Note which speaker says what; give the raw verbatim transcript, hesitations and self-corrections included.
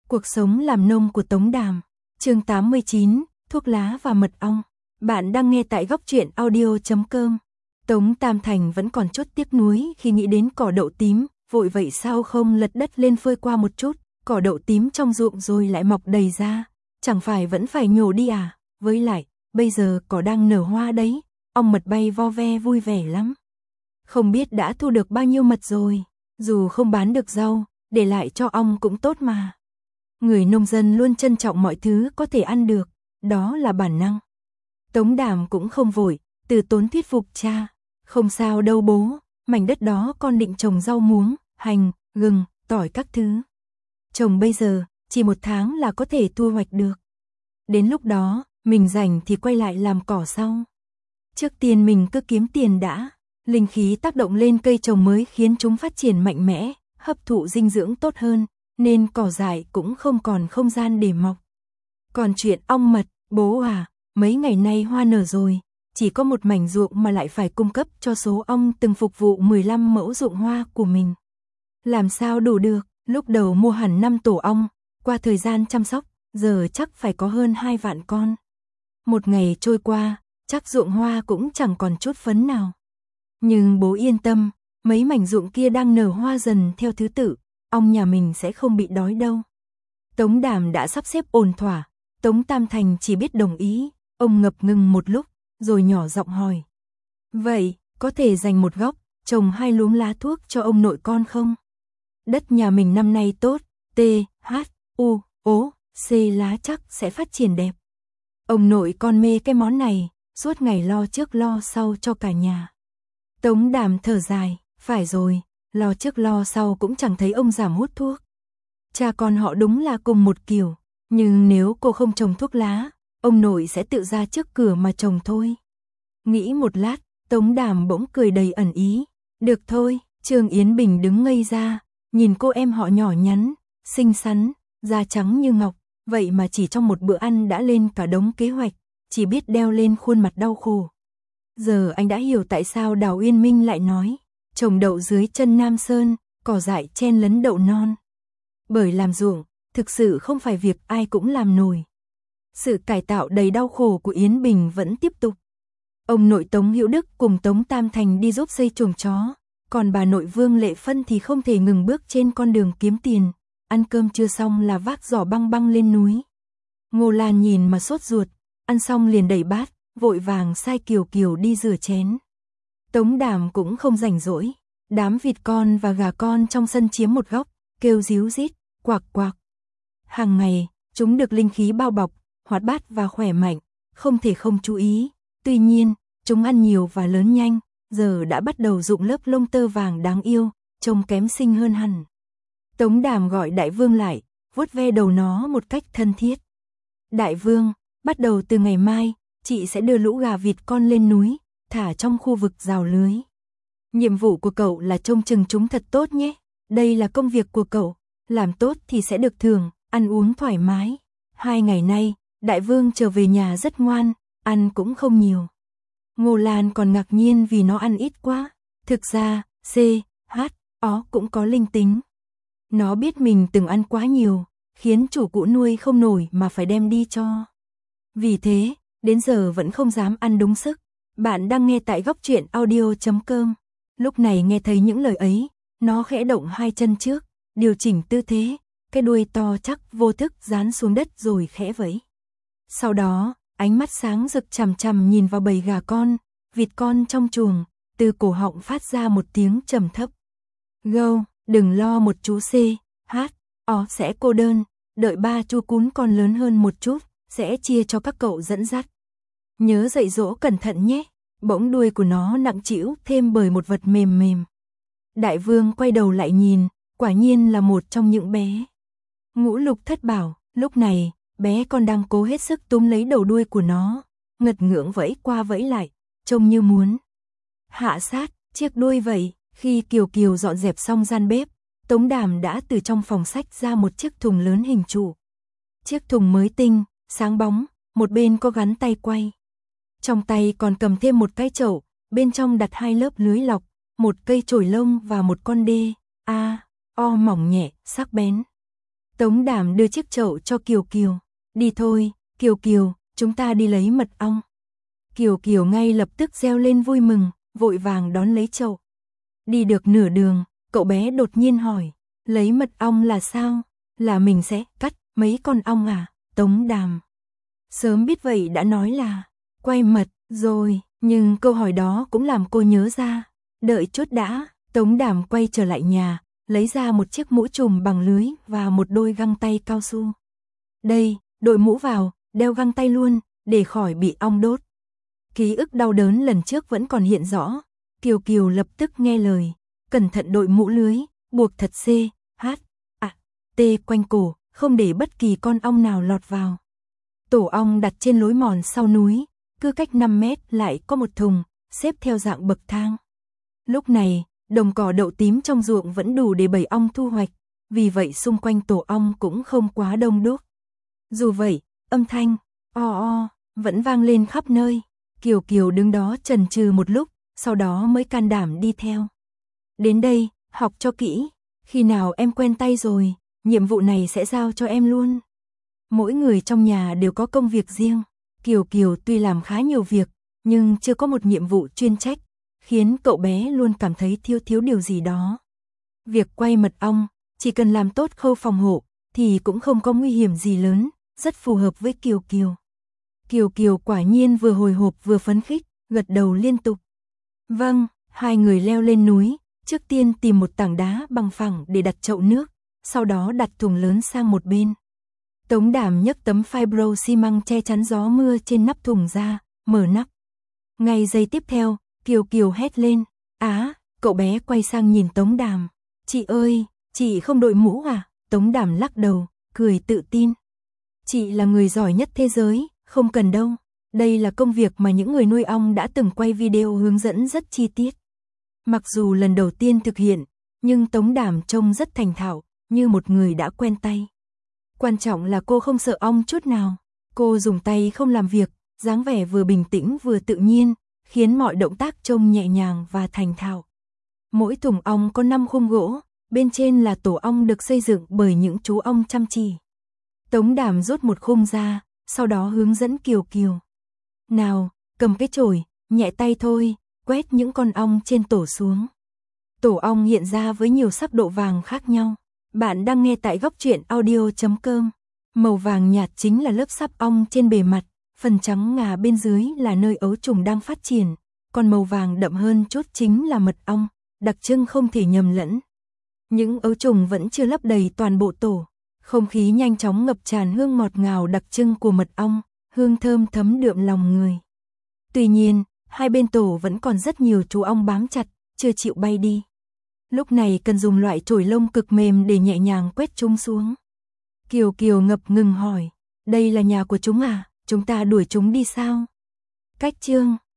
Speaker 1: Cuộc sống làm nông của Tống Đàm. Chương tám mươi chín, thuốc lá và mật ong. Bạn đang nghe tại góc truyện audio chấm com. Tống Tam Thành vẫn còn chút tiếc nuối khi nghĩ đến cỏ đậu tím, vội vậy sao không lật đất lên phơi qua một chút, cỏ đậu tím trong ruộng rồi lại mọc đầy ra, chẳng phải vẫn phải nhổ đi à, với lại, bây giờ cỏ đang nở hoa đấy, ong mật bay vo ve vui vẻ lắm. Không biết đã thu được bao nhiêu mật rồi, dù không bán được rau, để lại cho ong cũng tốt mà. Người nông dân luôn trân trọng mọi thứ có thể ăn được, đó là bản năng. Tống Đàm cũng không vội, từ tốn thuyết phục cha, không sao đâu bố, mảnh đất đó con định trồng rau muống, hành, gừng, tỏi các thứ. Trồng bây giờ, chỉ một tháng là có thể thu hoạch được. Đến lúc đó, mình rảnh thì quay lại làm cỏ sau. Trước tiên mình cứ kiếm tiền đã, linh khí tác động lên cây trồng mới khiến chúng phát triển mạnh mẽ, hấp thụ dinh dưỡng tốt hơn, nên cỏ dại cũng không còn không gian để mọc. Còn chuyện ong mật, bố à, mấy ngày nay hoa nở rồi, chỉ có một mảnh ruộng mà lại phải cung cấp cho số ong từng phục vụ mười lăm mẫu ruộng hoa của mình. Làm sao đủ được, lúc đầu mua hẳn năm tổ ong, qua thời gian chăm sóc, giờ chắc phải có hơn hai vạn con. Một ngày trôi qua, chắc ruộng hoa cũng chẳng còn chút phấn nào. Nhưng bố yên tâm, mấy mảnh ruộng kia đang nở hoa dần theo thứ tự, ong nhà mình sẽ không bị đói đâu. Tống Đàm đã sắp xếp ổn thỏa, Tống Tam Thành chỉ biết đồng ý, ông ngập ngừng một lúc, rồi nhỏ giọng hỏi. Vậy, có thể dành một góc, trồng hai luống lá thuốc cho ông nội con không? Đất nhà mình năm nay tốt, T, H, U, O, C lá chắc sẽ phát triển đẹp. Ông nội con mê cái món này, suốt ngày lo trước lo sau cho cả nhà. Tống Đàm thở dài, phải rồi, lo trước lo sau cũng chẳng thấy ông giảm hút thuốc. Cha con họ đúng là cùng một kiểu, nhưng nếu cô không trồng thuốc lá, ông nội sẽ tự ra trước cửa mà trồng thôi. Nghĩ một lát, Tống Đàm bỗng cười đầy ẩn ý. Được thôi, Trương Yến Bình đứng ngây ra, nhìn cô em họ nhỏ nhắn, xinh xắn, da trắng như ngọc, vậy mà chỉ trong một bữa ăn đã lên cả đống kế hoạch, chỉ biết đeo lên khuôn mặt đau khổ. Giờ anh đã hiểu tại sao Đào Uyên Minh lại nói, trồng đậu dưới chân Nam Sơn, cỏ dại chen lấn đậu non. Bởi làm ruộng, thực sự không phải việc ai cũng làm nổi. Sự cải tạo đầy đau khổ của Yến Bình vẫn tiếp tục. Ông nội Tống Hữu Đức cùng Tống Tam Thành đi giúp xây chuồng chó, còn bà nội Vương Lệ Phân thì không thể ngừng bước trên con đường kiếm tiền, ăn cơm chưa xong là vác giỏ băng băng lên núi. Ngô Lan nhìn mà sốt ruột, ăn xong liền đẩy bát, vội vàng sai Kiều Kiều đi rửa chén. Tống Đàm cũng không rảnh rỗi, đám vịt con và gà con trong sân chiếm một góc, kêu ríu rít, quạc quạc. Hàng ngày, chúng được linh khí bao bọc, hoạt bát và khỏe mạnh, không thể không chú ý. Tuy nhiên, chúng ăn nhiều và lớn nhanh, giờ đã bắt đầu rụng lớp lông tơ vàng đáng yêu, trông kém xinh hơn hẳn. Tống Đàm gọi Đại Vương lại, vuốt ve đầu nó một cách thân thiết. Đại Vương, bắt đầu từ ngày mai, chị sẽ đưa lũ gà vịt con lên núi, thả trong khu vực rào lưới. Nhiệm vụ của cậu là trông chừng chúng thật tốt nhé, đây là công việc của cậu, làm tốt thì sẽ được thưởng, ăn uống thoải mái. Hai ngày nay, Đại Vương trở về nhà rất ngoan, ăn cũng không nhiều. Ngô Lan còn ngạc nhiên vì nó ăn ít quá, thực ra, C, H, O cũng có linh tính. Nó biết mình từng ăn quá nhiều, khiến chủ cũ nuôi không nổi mà phải đem đi cho. Vì thế, đến giờ vẫn không dám ăn đúng sức. Bạn đang nghe tại góc truyện audio chấm com. Lúc này nghe thấy những lời ấy, nó khẽ động hai chân trước, điều chỉnh tư thế, cái đuôi to chắc vô thức dán xuống đất rồi khẽ vẫy. Sau đó, ánh mắt sáng rực chằm chằm nhìn vào bầy gà con, vịt con trong chuồng, từ cổ họng phát ra một tiếng trầm thấp. Gâu, đừng lo một chú C, H, O sẽ cô đơn, đợi ba chú cún con lớn hơn một chút, sẽ chia cho các cậu dẫn dắt. Nhớ dạy dỗ cẩn thận nhé, bỗng đuôi của nó nặng trĩu thêm bởi một vật mềm mềm. Đại Vương quay đầu lại nhìn, quả nhiên là một trong những bé. Ngũ Lục Thất Bảo, lúc này, bé con đang cố hết sức túm lấy đầu đuôi của nó, ngật ngưỡng vẫy qua vẫy lại, trông như muốn hạ sát chiếc đuôi vậy. Khi Kiều Kiều dọn dẹp xong gian bếp, Tống Đàm đã từ trong phòng sách ra một chiếc thùng lớn hình trụ. Chiếc thùng mới tinh, sáng bóng, một bên có gắn tay quay. Trong tay còn cầm thêm một cái chậu, bên trong đặt hai lớp lưới lọc, một cây chổi lông và một con đê, a, o mỏng nhẹ, sắc bén. Tống Đảm đưa chiếc chậu cho Kiều Kiều. Đi thôi, Kiều Kiều, chúng ta đi lấy mật ong. Kiều Kiều ngay lập tức reo lên vui mừng, vội vàng đón lấy chậu. Đi được nửa đường, cậu bé đột nhiên hỏi, lấy mật ong là sao? Là mình sẽ cắt mấy con ong à? Tống Đàm sớm biết vậy đã nói là quay mật rồi, nhưng câu hỏi đó cũng làm cô nhớ ra. Đợi chút đã, Tống Đàm quay trở lại nhà, lấy ra một chiếc mũ trùm bằng lưới và một đôi găng tay cao su. Đây, đội mũ vào, đeo găng tay luôn, để khỏi bị ong đốt. Ký ức đau đớn lần trước vẫn còn hiện rõ. Kiều Kiều lập tức nghe lời, cẩn thận đội mũ lưới, buộc thật C, H, A, T quanh cổ, không để bất kỳ con ong nào lọt vào. Tổ ong đặt trên lối mòn sau núi, cứ cách năm mét lại có một thùng, xếp theo dạng bậc thang. Lúc này, đồng cỏ đậu tím trong ruộng vẫn đủ để bầy ong thu hoạch, vì vậy xung quanh tổ ong cũng không quá đông đúc. Dù vậy, âm thanh o o vẫn vang lên khắp nơi. Kiều Kiều đứng đó chần chừ một lúc, sau đó mới can đảm đi theo. Đến đây, học cho kỹ, khi nào em quen tay rồi, nhiệm vụ này sẽ giao cho em luôn. Mỗi người trong nhà đều có công việc riêng. Kiều Kiều tuy làm khá nhiều việc, nhưng chưa có một nhiệm vụ chuyên trách, khiến cậu bé luôn cảm thấy thiếu thiếu điều gì đó. Việc quay mật ong, chỉ cần làm tốt khâu phòng hộ, thì cũng không có nguy hiểm gì lớn, rất phù hợp với Kiều Kiều. Kiều Kiều quả nhiên vừa hồi hộp vừa phấn khích, gật đầu liên tục. Vâng, hai người leo lên núi, trước tiên tìm một tảng đá bằng phẳng để đặt chậu nước, sau đó đặt thùng lớn sang một bên. Tống Đảm nhấc tấm fibro xi măng che chắn gió mưa trên nắp thùng ra, mở nắp. Ngay giây tiếp theo, Kiều Kiều hét lên, á, cậu bé quay sang nhìn Tống Đàm. Chị ơi, chị không đội mũ à? Tống Đàm lắc đầu, cười tự tin. Chị là người giỏi nhất thế giới, không cần đâu. Đây là công việc mà những người nuôi ong đã từng quay video hướng dẫn rất chi tiết. Mặc dù lần đầu tiên thực hiện, nhưng Tống Đảm trông rất thành thạo, như một người đã quen tay. Quan trọng là cô không sợ ong chút nào. Cô dùng tay không làm việc, dáng vẻ vừa bình tĩnh vừa tự nhiên, khiến mọi động tác trông nhẹ nhàng và thành thạo. Mỗi thùng ong có năm khung gỗ, bên trên là tổ ong được xây dựng bởi những chú ong chăm chỉ. Tống Đảm rút một khung ra, sau đó hướng dẫn Kiều Kiều. Nào, cầm cái chổi, nhẹ tay thôi, quét những con ong trên tổ xuống. Tổ ong hiện ra với nhiều sắc độ vàng khác nhau. Bạn đang nghe tại góc truyện audio chấm com. Màu vàng nhạt chính là lớp sáp ong trên bề mặt, phần trắng ngà bên dưới là nơi ấu trùng đang phát triển, còn màu vàng đậm hơn chút chính là mật ong, đặc trưng không thể nhầm lẫn. Những ấu trùng vẫn chưa lấp đầy toàn bộ tổ, không khí nhanh chóng ngập tràn hương ngọt ngào đặc trưng của mật ong, hương thơm thấm đượm lòng người. Tuy nhiên, hai bên tổ vẫn còn rất nhiều chú ong bám chặt, chưa chịu bay đi. Lúc này cần dùng loại chổi lông cực mềm để nhẹ nhàng quét chúng xuống. Kiều Kiều ngập ngừng hỏi, đây là nhà của chúng à, chúng ta đuổi chúng đi sao? Cách chương